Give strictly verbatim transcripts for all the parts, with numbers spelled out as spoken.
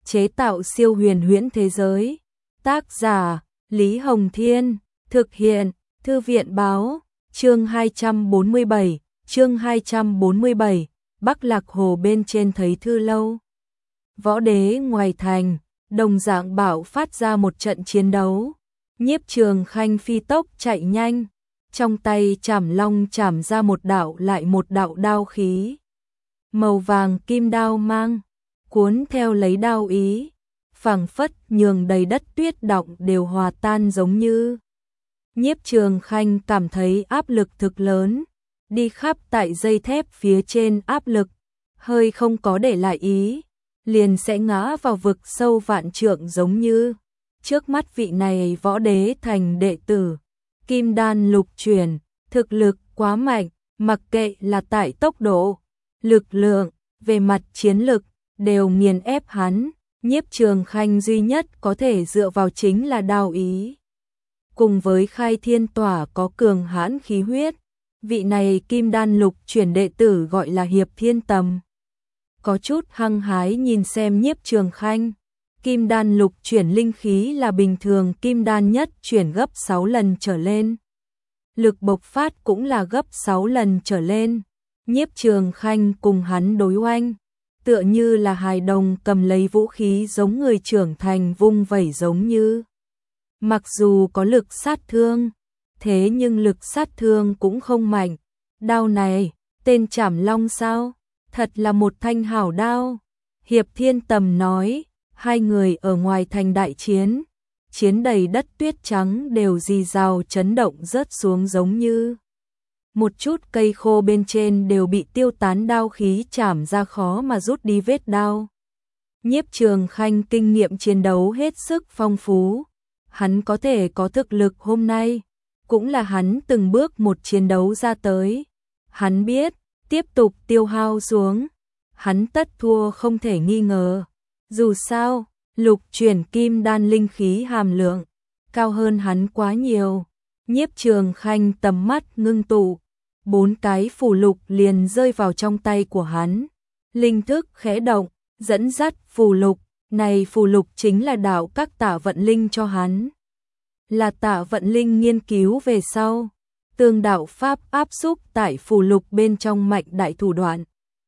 chế tạo siêu huyền huyễn thế giới. Tác giả Lý Hồng Thiên, thực hiện Thư viện Báo. Chương hai trăm bốn mươi bảy, chương hai trăm bốn mươi bảy, Bắc Lạc Hồ bên trên thấy thư lâu. Võ Đế ngoài thành, đồng dạng bạo phát ra một trận chiến đấu. Nhiếp Trường Khanh phi tốc chạy nhanh, trong tay chảm long chảm ra một đạo lại một đạo đao khí. Màu vàng kim đao mang, cuốn theo lấy đao ý, phảng phất nhường đầy đất tuyết động đều hòa tan giống như. Nhiếp Trường Khanh cảm thấy áp lực thực lớn, đi khắp tại dây thép phía trên áp lực, hơi không có để lại ý, liền sẽ ngã vào vực sâu vạn trượng giống như. Trước mắt vị này Võ Đế thành đệ tử, kim đan lục chuyển, thực lực quá mạnh, mặc kệ là tại tốc độ, lực lượng, về mặt chiến lực, đều nghiền ép hắn. Nhiếp Trường Khanh duy nhất có thể dựa vào chính là đao ý. Cùng với khai thiên tỏa có cường hãn khí huyết, vị này kim đan lục chuyển đệ tử gọi là Hiệp Thiên Tầm. Có chút hăng hái nhìn xem Nhiếp Trường Khanh, kim đan lục chuyển linh khí là bình thường kim đan nhất chuyển gấp sáu lần trở lên. Lực bộc phát cũng là gấp sáu lần trở lên. Nhiếp Trường Khanh cùng hắn đối oanh, tựa như là hài đồng cầm lấy vũ khí giống người trưởng thành vung vẩy giống như. Mặc dù có lực sát thương, thế nhưng lực sát thương cũng không mạnh. Đao này, tên Trảm Long sao? Thật là một thanh hảo đao. Hiệp Thiên Tầm nói, hai người ở ngoài thành đại chiến, chiến đầy đất tuyết trắng đều rì rào chấn động rớt xuống giống như. Một chút cây khô bên trên đều bị tiêu tán đao khí chảm ra khó mà rút đi vết đao. Nhiếp Trường Khanh kinh nghiệm chiến đấu hết sức phong phú. Hắn có thể có thực lực hôm nay, cũng là hắn từng bước một chiến đấu ra tới. Hắn biết, tiếp tục tiêu hao xuống, hắn tất thua không thể nghi ngờ. Dù sao, lục chuyển kim đan linh khí hàm lượng, cao hơn hắn quá nhiều. Nhiếp Trường Khanh tầm mắt ngưng tụ, bốn cái phù lục liền rơi vào trong tay của hắn. Linh thức khẽ động, dẫn dắt phù lục, này phù lục chính là đạo các Tạ Vận Linh cho hắn. Là Tạ Vận Linh nghiên cứu về sau, tương đạo pháp áp xúc tại phù lục bên trong mạnh đại thủ đoạn.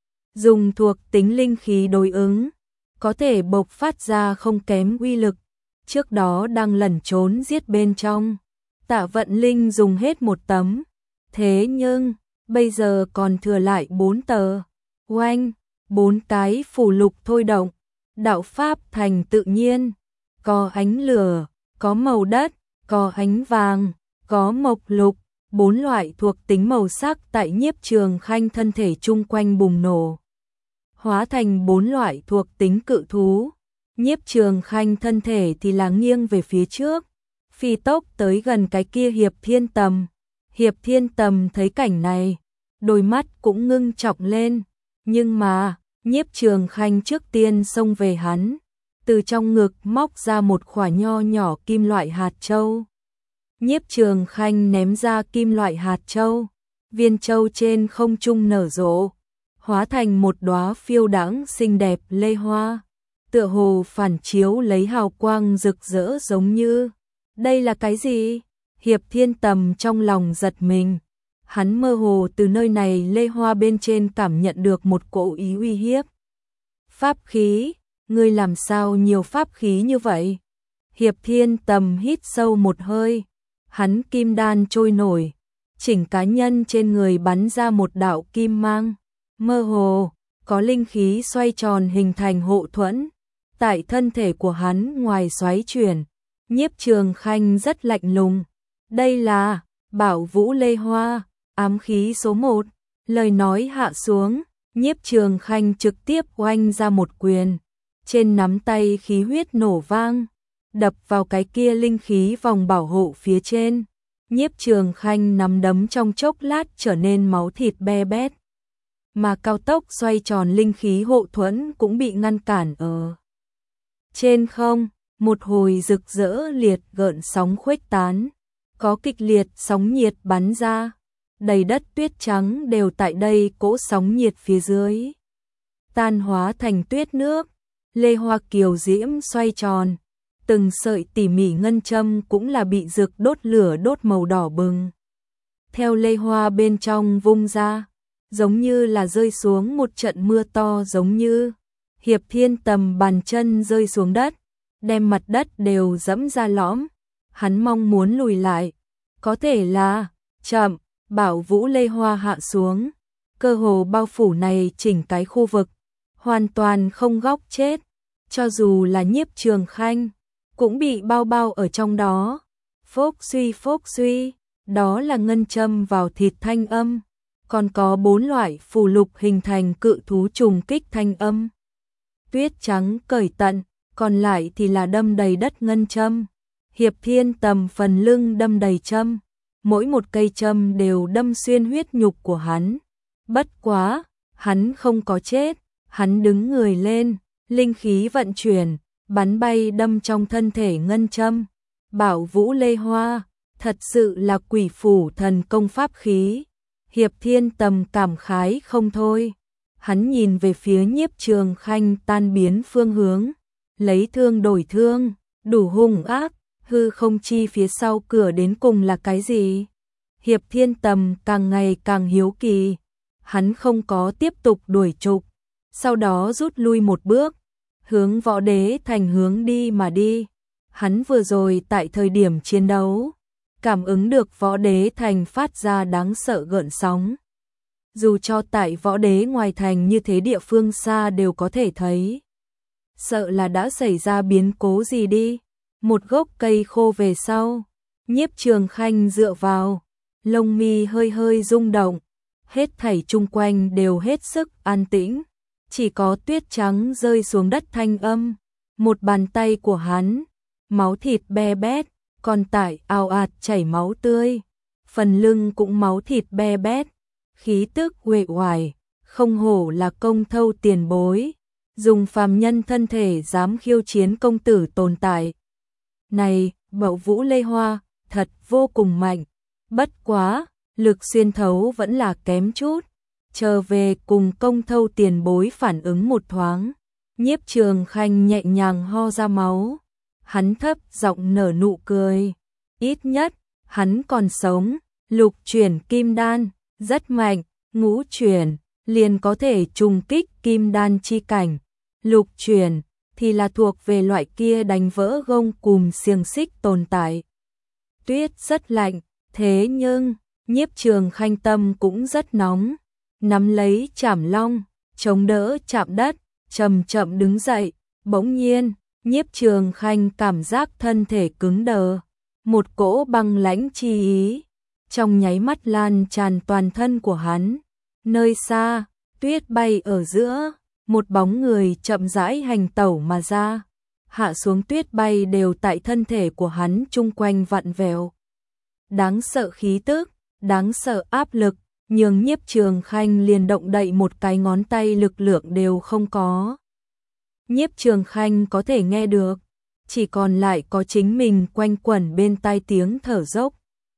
Dùng thuộc tính linh khí đối ứng, có thể bộc phát ra không kém uy lực. Trước đó đang lẩn trốn giết bên trong, Tạ Vận Linh dùng hết một tấm. Thế nhưng, bây giờ còn thừa lại bốn tờ. Oanh, bốn cái phù lục thôi động, đạo pháp thành tự nhiên. Có ánh lửa, có màu đất, có ánh vàng, có mộc lục. Bốn loại thuộc tính màu sắc tại Nhiếp Trường Khanh thân thể chung quanh bùng nổ, hóa thành bốn loại thuộc tính cự thú. Nhiếp Trường Khanh thân thể thì là nghiêng về phía trước, phi tốc tới gần cái kia Hiệp Thiên Tầm. Hiệp Thiên Tầm thấy cảnh này, đôi mắt cũng ngưng trọng lên, nhưng mà, Nhiếp Trường Khanh trước tiên xông về hắn, từ trong ngực móc ra một khỏa nho nhỏ kim loại hạt châu. Nhiếp Trường Khanh ném ra kim loại hạt châu, viên châu trên không trung nở rộ, hóa thành một đóa phiêu đãng xinh đẹp lê hoa, tựa hồ phản chiếu lấy hào quang rực rỡ giống như. Đây là cái gì? Hiệp Thiên Tầm trong lòng giật mình, hắn mơ hồ từ nơi này lê hoa bên trên cảm nhận được một cỗ ý uy hiếp. Pháp khí, ngươi làm sao nhiều pháp khí như vậy? Hiệp Thiên Tầm hít sâu một hơi, hắn kim đan trôi nổi, chỉnh cá nhân trên người bắn ra một đạo kim mang, mơ hồ, có linh khí xoay tròn hình thành hộ thuẫn, tại thân thể của hắn ngoài xoáy chuyển. Nhiếp Trường Khanh rất lạnh lùng. Đây là Bảo Vũ Lê Hoa, ám khí số một. Lời nói hạ xuống, Nhiếp Trường Khanh trực tiếp oanh ra một quyền. Trên nắm tay khí huyết nổ vang, đập vào cái kia linh khí vòng bảo hộ phía trên. Nhiếp Trường Khanh nắm đấm trong chốc lát trở nên máu thịt be bét. Mà cao tốc xoay tròn linh khí hộ thuẫn cũng bị ngăn cản ở trên không. Một hồi rực rỡ liệt gợn sóng khuếch tán, có kịch liệt sóng nhiệt bắn ra, đầy đất tuyết trắng đều tại đây cỗ sóng nhiệt phía dưới tan hóa thành tuyết nước. lê hoa kiều diễm xoay tròn, từng sợi tỉ mỉ ngân châm cũng là bị rực đốt lửa đốt màu đỏ bừng. Theo lê hoa bên trong vung ra, giống như là rơi xuống một trận mưa to, giống như Hiệp Thiên Tầm bàn chân rơi xuống đất, đem mặt đất đều dẫm ra lõm. Hắn mong muốn lùi lại, có thể là chậm, bảo vũ lê hoa hạ xuống, cơ hồ bao phủ này chỉnh cái khu vực, hoàn toàn không góc chết, cho dù là Nhiếp Trường Khanh cũng bị bao bao ở trong đó. Phốc suy phốc suy, đó là ngân châm vào thịt thanh âm, còn có bốn loại phù lục hình thành cự thú trùng kích thanh âm. Tuyết trắng cởi tận, còn lại thì là đâm đầy đất ngân châm. Hiệp Thiên Tầm phần lưng đâm đầy châm, mỗi một cây châm đều đâm xuyên huyết nhục của hắn. Bất quá, hắn không có chết, hắn đứng người lên, linh khí vận chuyển, bắn bay đâm trong thân thể ngân châm. Bảo vũ lê hoa, thật sự là quỷ phủ thần công pháp khí. Hiệp Thiên Tầm cảm khái không thôi. Hắn nhìn về phía Nhiếp Trường Khanh tan biến phương hướng, lấy thương đổi thương, đủ hung ác. Hư không chi phía sau cửa đến cùng là cái gì? Hiệp Thiên Tầm càng ngày càng hiếu kỳ. Hắn không có tiếp tục đuổi trục, sau đó rút lui một bước, hướng Võ Đế Thành hướng đi mà đi. Hắn vừa rồi tại thời điểm chiến đấu, cảm ứng được Võ Đế Thành phát ra đáng sợ gợn sóng. Dù cho tại Võ Đế ngoài thành như thế địa phương xa đều có thể thấy. Sợ là đã xảy ra biến cố gì đi. Một gốc cây khô về sau, Nhiếp Trường Khanh dựa vào, lông mi hơi hơi rung động, hết thảy chung quanh đều hết sức an tĩnh, chỉ có tuyết trắng rơi xuống đất thanh âm. Một bàn tay của hắn, máu thịt be bét, còn tại ào ạt chảy máu tươi, phần lưng cũng máu thịt be bét, khí tức uể oải, không hổ là công thâu tiền bối, dùng phàm nhân thân thể dám khiêu chiến công tử tồn tại. Này, Bảo Vũ Lê Hoa, thật vô cùng mạnh, bất quá, lực xuyên thấu vẫn là kém chút. Chờ về cùng công thâu tiền bối phản ứng một thoáng, Nhiếp Trường Khanh nhẹ nhàng ho ra máu, hắn thấp giọng nở nụ cười, ít nhất, hắn còn sống. Lục chuyển kim đan, rất mạnh, ngũ chuyển, liền có thể trùng kích kim đan chi cảnh, lục chuyển thì là thuộc về loại kia đánh vỡ gông cùm xiềng xích tồn tại. Tuyết rất lạnh, thế nhưng, Nhiếp Trường Khanh tâm cũng rất nóng, nắm lấy chảm long, chống đỡ chạm đất, chậm chậm đứng dậy, bỗng nhiên, Nhiếp Trường Khanh cảm giác thân thể cứng đờ, một cỗ băng lãnh chi ý, trong nháy mắt lan tràn toàn thân của hắn. Nơi xa, tuyết bay ở giữa, một bóng người chậm rãi hành tẩu mà ra, hạ xuống tuyết bay đều tại thân thể của hắn chung quanh vặn vẹo. Đáng sợ khí tức, đáng sợ áp lực, nhường Nhiếp Trường Khanh liền động đậy một cái ngón tay lực lượng đều không có. Nhiếp Trường Khanh có thể nghe được, chỉ còn lại có chính mình quanh quẩn bên tai tiếng thở dốc.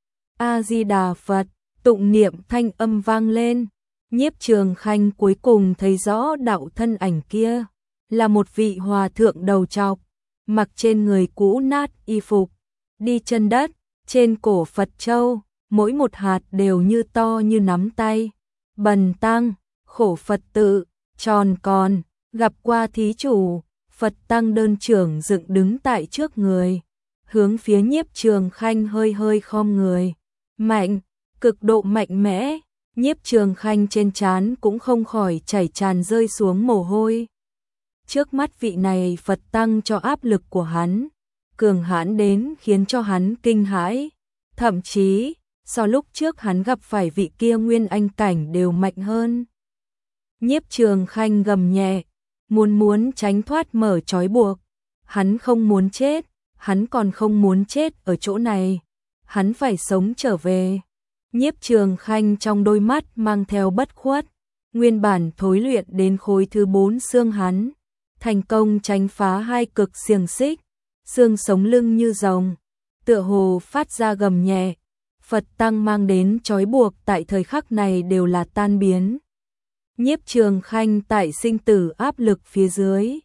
A-di-đà Phật, tụng niệm thanh âm vang lên. Nhiếp Trường Khanh cuối cùng thấy rõ đạo thân ảnh kia, là một vị hòa thượng đầu trọc, mặc trên người cũ nát y phục, đi chân đất, trên cổ Phật châu, mỗi một hạt đều như to như nắm tay. Bần tăng, khổ Phật tự, tròn còn, gặp qua thí chủ. Phật tăng đơn trưởng dựng đứng tại trước người, hướng phía Nhiếp Trường Khanh hơi hơi khom người. Mạnh, cực độ mạnh mẽ. Nhiếp Trường Khanh trên trán cũng không khỏi chảy tràn rơi xuống mồ hôi. Trước mắt vị này Phật tăng cho áp lực của hắn, cường hãn đến khiến cho hắn kinh hãi, thậm chí so lúc trước hắn gặp phải vị kia nguyên anh cảnh đều mạnh hơn. Nhiếp Trường Khanh gầm nhẹ, muốn muốn tránh thoát mở trói buộc. Hắn không muốn chết, hắn còn không muốn chết ở chỗ này, hắn phải sống trở về. Nhiếp Trường Khanh trong đôi mắt mang theo bất khuất, nguyên bản thối luyện đến khối thứ bốn xương hắn, thành công tránh phá hai cực xiềng xích, xương sống lưng như rồng, tựa hồ phát ra gầm nhẹ. Phật tăng mang đến trói buộc tại thời khắc này đều là tan biến. Nhiếp Trường Khanh tại sinh tử áp lực phía dưới,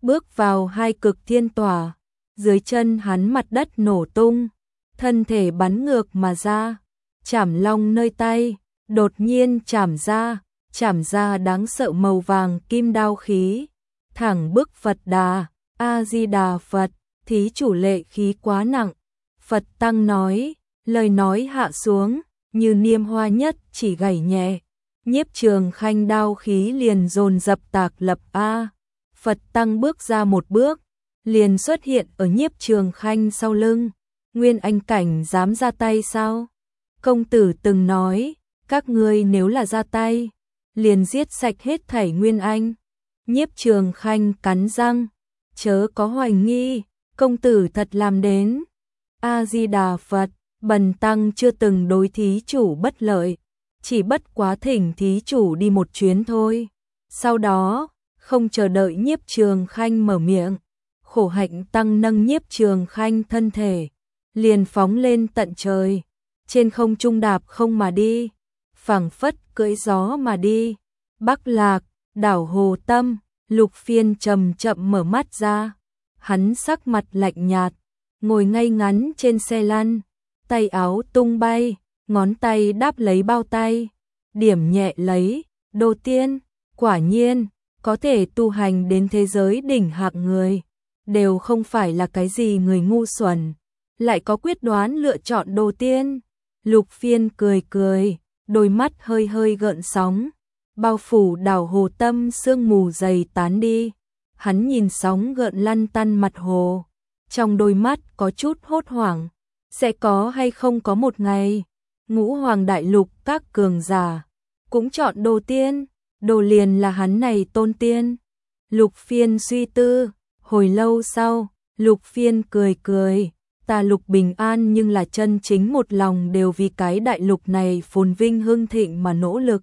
bước vào hai cực thiên tỏa, dưới chân hắn mặt đất nổ tung, thân thể bắn ngược mà ra, chảm long nơi tay, đột nhiên chảm ra, chảm ra đáng sợ màu vàng kim đao khí, thẳng bức Phật Đà, A-di-đà Phật, thí chủ lệ khí quá nặng. Phật Tăng nói, lời nói hạ xuống, như niêm hoa nhất chỉ gảy nhẹ, Nhiếp Trường Khanh đao khí liền dồn dập tạc lập A. Phật Tăng bước ra một bước, liền xuất hiện ở Nhiếp Trường Khanh sau lưng. Nguyên Anh cảnh dám ra tay sao? Công tử từng nói, các ngươi nếu là ra tay, liền giết sạch hết thảy Nguyên Anh. Nhiếp Trường Khanh cắn răng, chớ có hoài nghi, công tử thật làm đến. A-di-đà Phật, bần tăng chưa từng đối thí chủ bất lợi, chỉ bất quá thỉnh thí chủ đi một chuyến thôi. Sau đó, không chờ đợi Nhiếp Trường Khanh mở miệng, Khổ Hạnh Tăng nâng Nhiếp Trường Khanh thân thể, liền phóng lên tận trời, trên không trung đạp không mà đi, phảng phất cưỡi gió mà đi. Bắc Lạc, đảo Hồ Tâm, Lục Phiên chậm chậm mở mắt ra, hắn sắc mặt lạnh nhạt, ngồi ngay ngắn trên xe lăn, tay áo tung bay, ngón tay đáp lấy bao tay, điểm nhẹ lấy, Đồ Tiên, quả nhiên, có thể tu hành đến thế giới đỉnh hạng người, đều không phải là cái gì người ngu xuẩn, lại có quyết đoán lựa chọn Đồ Tiên. Lục Phiên cười cười, đôi mắt hơi hơi gợn sóng, bao phủ đảo Hồ Tâm sương mù dày tán đi, hắn nhìn sóng gợn lăn tăn mặt hồ, trong đôi mắt có chút hốt hoảng, sẽ có hay không có một ngày, Ngũ Hoàng Đại Lục các cường giả cũng chọn Đồ Tiên, Đồ liền là hắn này tôn tiên. Lục Phiên suy tư, hồi lâu sau, Lục Phiên cười cười, ta Lục bình an nhưng là chân chính một lòng đều vì cái đại lục này phồn vinh hưng thịnh mà nỗ lực.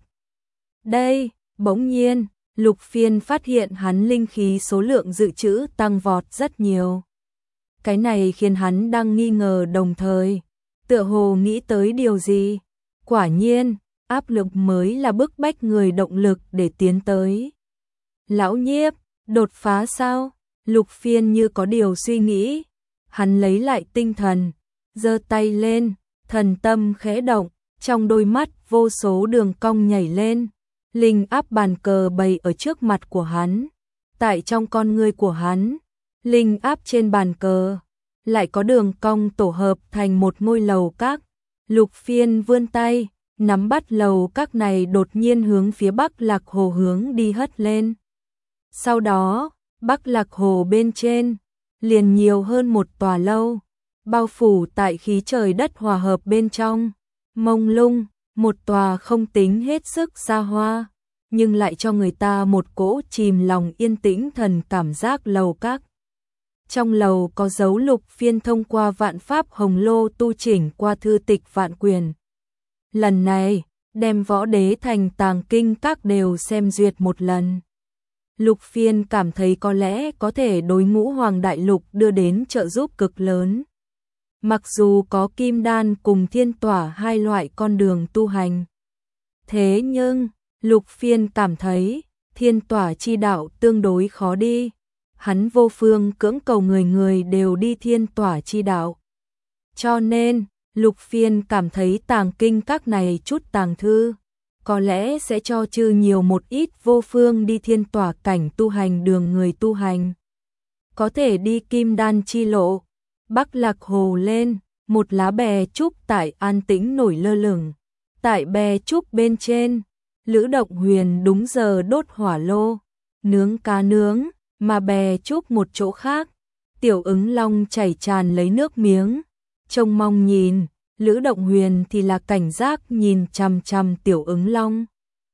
Đây, bỗng nhiên, Lục Phiên phát hiện hắn linh khí số lượng dự trữ tăng vọt rất nhiều. Cái này khiến hắn đang nghi ngờ đồng thời, tựa hồ nghĩ tới điều gì. Quả nhiên, áp lực mới là bức bách người động lực để tiến tới. Lão Nhiếp, đột phá sao? Lục Phiên như có điều suy nghĩ. Hắn lấy lại tinh thần, giơ tay lên, thần tâm khẽ động, trong đôi mắt vô số đường cong nhảy lên. Linh áp bàn cờ bày ở trước mặt của hắn. Tại trong con ngươi của hắn, linh áp trên bàn cờ lại có đường cong tổ hợp thành một ngôi lầu các. Lục Phiên vươn tay, nắm bắt lầu các này đột nhiên hướng phía Bắc Lạc Hồ hướng đi hất lên. Sau đó, Bắc Lạc Hồ bên trên liền nhiều hơn một tòa lâu, bao phủ tại khí trời đất hòa hợp bên trong, mông lung, một tòa không tính hết sức xa hoa, nhưng lại cho người ta một cỗ chìm lòng yên tĩnh thần cảm giác lầu các. Trong lầu có dấu Lục Phiên thông qua vạn pháp hồng lô tu chỉnh qua thư tịch vạn quyền. Lần này, đem Võ Đế Thành Tàng Kinh các đều xem duyệt một lần. Lục Phiên cảm thấy có lẽ có thể đối Ngũ Hoàng Đại Lục đưa đến trợ giúp cực lớn. Mặc dù có Kim Đan cùng Thiên Tỏa hai loại con đường tu hành. Thế nhưng, Lục Phiên cảm thấy, Thiên Tỏa chi đạo tương đối khó đi. Hắn vô phương cưỡng cầu người người đều đi Thiên Tỏa chi đạo. Cho nên, Lục Phiên cảm thấy tàng kinh các này chút tàng thư, có lẽ sẽ cho chư nhiều một ít vô phương đi Thiên Tỏa cảnh tu hành đường người tu hành. Có thể đi Kim Đan chi lộ, Bắc Lạc Hồ lên, một lá bè trúc tại an tĩnh nổi lơ lửng. Tại bè trúc bên trên, Lữ Động Huyền đúng giờ đốt hỏa lô, nướng cá nướng, mà bè trúc một chỗ khác, Tiểu Ứng Long chảy tràn lấy nước miếng, trông mong nhìn, Lữ Động Huyền thì là cảnh giác nhìn chằm chằm Tiểu Ứng Long.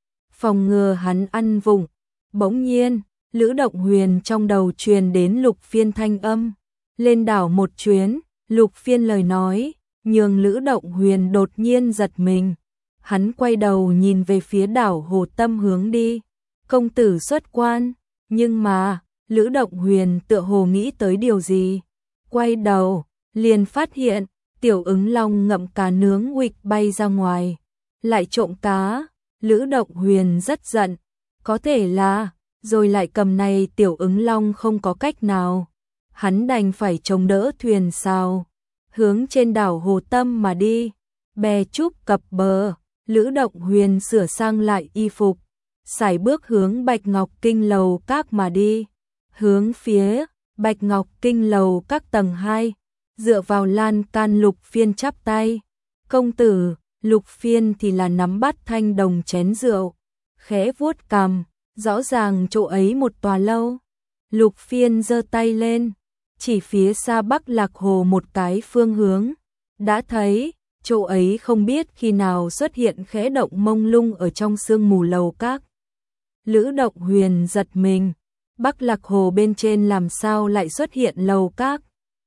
Phòng ngừa hắn ăn vụng, bỗng nhiên, Lữ Động Huyền trong đầu truyền đến Lục Phiên thanh âm, lên đảo một chuyến, Lục Phiên lời nói, nhường Lữ Động Huyền đột nhiên giật mình. Hắn quay đầu nhìn về phía đảo Hồ Tâm hướng đi, công tử xuất quan, nhưng mà, Lữ Động Huyền tựa hồ nghĩ tới điều gì, quay đầu, liền phát hiện, Tiểu Ứng Long ngậm cá nướng huỵch bay ra ngoài, lại trộm cá. Lữ Động Huyền rất giận, có thể là rồi lại cầm này Tiểu Ứng Long không có cách nào. Hắn đành phải chống đỡ thuyền sào, hướng trên đảo Hồ Tâm mà đi. Bè trúc cập bờ, Lữ Động Huyền sửa sang lại y phục, sải bước hướng Bạch Ngọc Kinh lầu các mà đi. Hướng phía Bạch Ngọc Kinh lầu các tầng hai, dựa vào lan can Lục Phiên chắp tay. Công tử, Lục Phiên thì là nắm bắt thanh đồng chén rượu, khẽ vuốt cằm, rõ ràng chỗ ấy một tòa lâu. Lục Phiên giơ tay lên, chỉ phía xa Bắc Lạc Hồ một cái phương hướng, đã thấy chỗ ấy không biết khi nào xuất hiện khẽ động mông lung ở trong sương mù lầu các. Lữ Động Huyền giật mình, Bắc Lạc Hồ bên trên làm sao lại xuất hiện lầu các?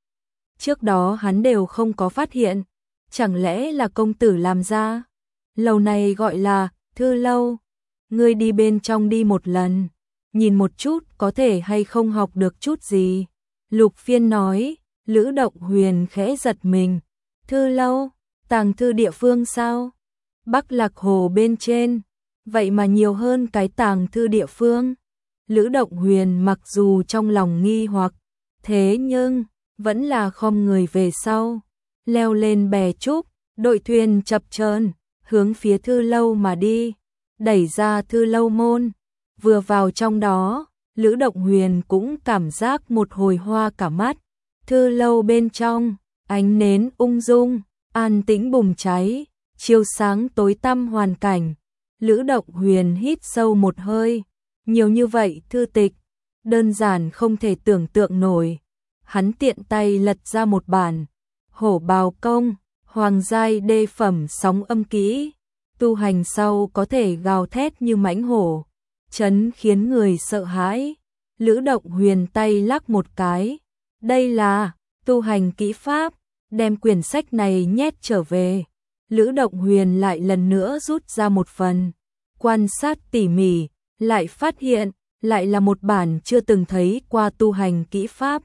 Trước đó hắn đều không có phát hiện, chẳng lẽ là công tử làm ra? Lầu này gọi là Thư lâu, ngươi đi bên trong đi một lần, nhìn một chút có thể hay không học được chút gì. Lục Phiên nói. Lữ Động Huyền khẽ giật mình, thư lâu, tàng thư địa phương sao? Bắc Lạc Hồ bên trên, vậy mà nhiều hơn cái tàng thư địa phương. Lữ Động Huyền mặc dù trong lòng nghi hoặc, thế nhưng vẫn là khom người về sau, leo lên bè trúc, đội thuyền chập chờn, hướng phía thư lâu mà đi. Đẩy ra thư lâu môn, vừa vào trong đó, Lữ Động Huyền cũng cảm giác một hồi hoa cả mắt. Thư lâu bên trong, ánh nến ung dung, an tĩnh bùng cháy, chiếu sáng tối tăm hoàn cảnh. Lữ Động Huyền hít sâu một hơi, nhiều như vậy thư tịch, đơn giản không thể tưởng tượng nổi. Hắn tiện tay lật ra một bản, Hổ Bào Công, hoàng giai đê phẩm sóng âm kỹ, tu hành sau có thể gào thét như mãnh hổ, chấn khiến người sợ hãi. Lữ Động Huyền tay lắc một cái, đây là tu hành kỹ pháp, đem quyển sách này nhét trở về. Lữ Động Huyền lại lần nữa rút ra một phần, quan sát tỉ mỉ, lại phát hiện, lại là một bản chưa từng thấy qua tu hành kỹ pháp.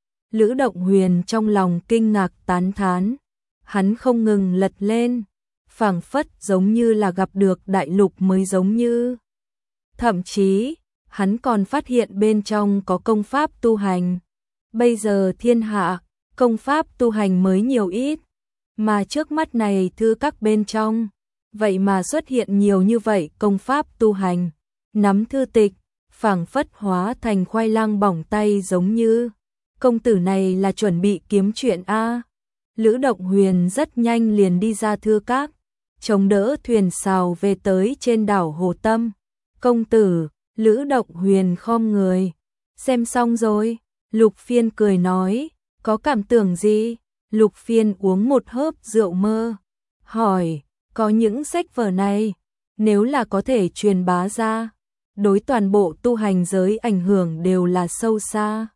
Lữ Động Huyền trong lòng kinh ngạc tán thán, hắn không ngừng lật lên, phảng phất giống như là gặp được đại lục mới giống như. Thậm chí, hắn còn phát hiện bên trong có công pháp tu hành. Bây giờ thiên hạ, công pháp tu hành mới nhiều ít, mà trước mắt này thư các bên trong, vậy mà xuất hiện nhiều như vậy công pháp tu hành. Nắm thư tịch, phảng phất hóa thành khoai lang bỏng tay giống như. Công tử này là chuẩn bị kiếm chuyện a. Lữ Động Huyền rất nhanh liền đi ra thư các, chống đỡ thuyền sào về tới trên đảo Hồ Tâm. Công tử, Lữ Động Huyền khom người. Xem xong rồi, Lục Phiên cười nói, có cảm tưởng gì? Lục Phiên uống một hớp rượu mơ, hỏi, có những sách vở này, nếu là có thể truyền bá ra, đối toàn bộ tu hành giới ảnh hưởng đều là sâu xa.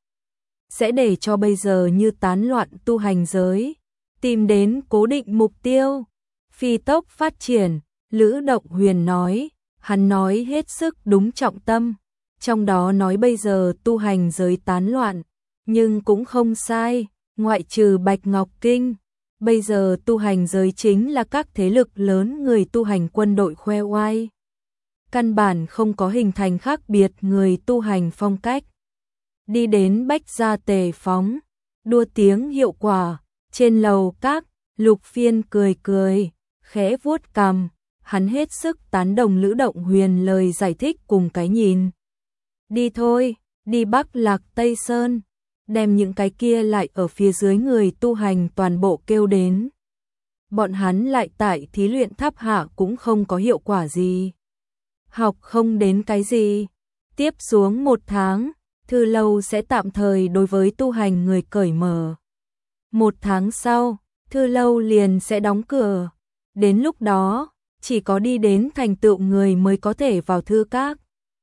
Sẽ để cho bây giờ như tán loạn tu hành giới, tìm đến cố định mục tiêu, phi tốc phát triển. Lữ Động Huyền nói, hắn nói hết sức đúng trọng tâm, trong đó nói bây giờ tu hành giới tán loạn, nhưng cũng không sai, ngoại trừ Bạch Ngọc Kinh, bây giờ tu hành giới chính là các thế lực lớn người tu hành quân đội khoe oai. Căn bản không có hình thành khác biệt người tu hành phong cách. Đi đến Bách Gia Tề Phóng, đua tiếng hiệu quả, trên lầu các, Lục Phiên cười cười, khẽ vuốt cằm, hắn hết sức tán đồng Lữ Động Huyền lời giải thích cùng cái nhìn. Đi thôi, đi Bắc Lạc Tây Sơn, đem những cái kia lại ở phía dưới người tu hành toàn bộ kêu đến. Bọn hắn lại tại thí luyện tháp hạ cũng không có hiệu quả gì. Học không đến cái gì. Tiếp xuống một tháng, thư lâu sẽ tạm thời đối với tu hành người cởi mở. Một tháng sau, thư lâu liền sẽ đóng cửa. Đến lúc đó, chỉ có đi đến thành tựu người mới có thể vào thư các.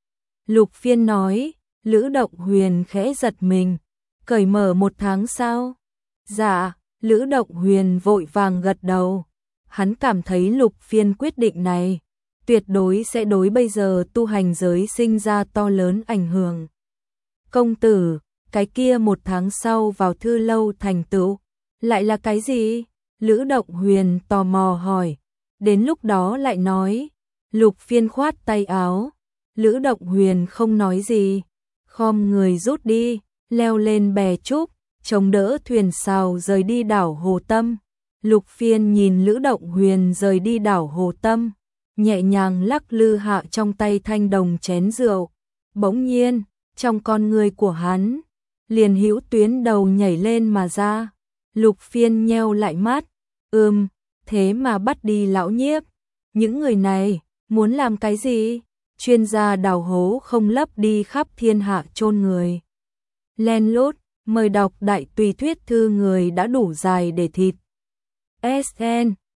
Lục Phiên nói. Lữ Động Huyền khẽ giật mình, cởi mở một tháng sau. Dạ, Lữ Động Huyền vội vàng gật đầu. Hắn cảm thấy Lục Phiên quyết định này tuyệt đối sẽ đối bây giờ tu hành giới sinh ra to lớn ảnh hưởng. Công tử, cái kia một tháng sau vào thư lâu thành tựu, lại là cái gì? Lữ Động Huyền tò mò hỏi. Đến lúc đó lại nói. Lục Phiên khoát tay áo. Lữ Động Huyền không nói gì, khom người rút đi, leo lên bè trúc, chống đỡ thuyền sào rời đi đảo Hồ Tâm. Lục Phiên nhìn Lữ Động Huyền rời đi đảo Hồ Tâm, nhẹ nhàng lắc lư hạ trong tay thanh đồng chén rượu. Bỗng nhiên, trong con người của hắn, liền hữu tuyến đầu nhảy lên mà ra. Lục Phiên nheo lại mắt, ừm, thế mà bắt đi lão nhiếp. Những người này, muốn làm cái gì? Chuyên gia đào hố không lấp đi khắp thiên hạ chôn người. Len lút, mời đọc đại tùy thuyết thư người đã đủ dài để thịt. ét en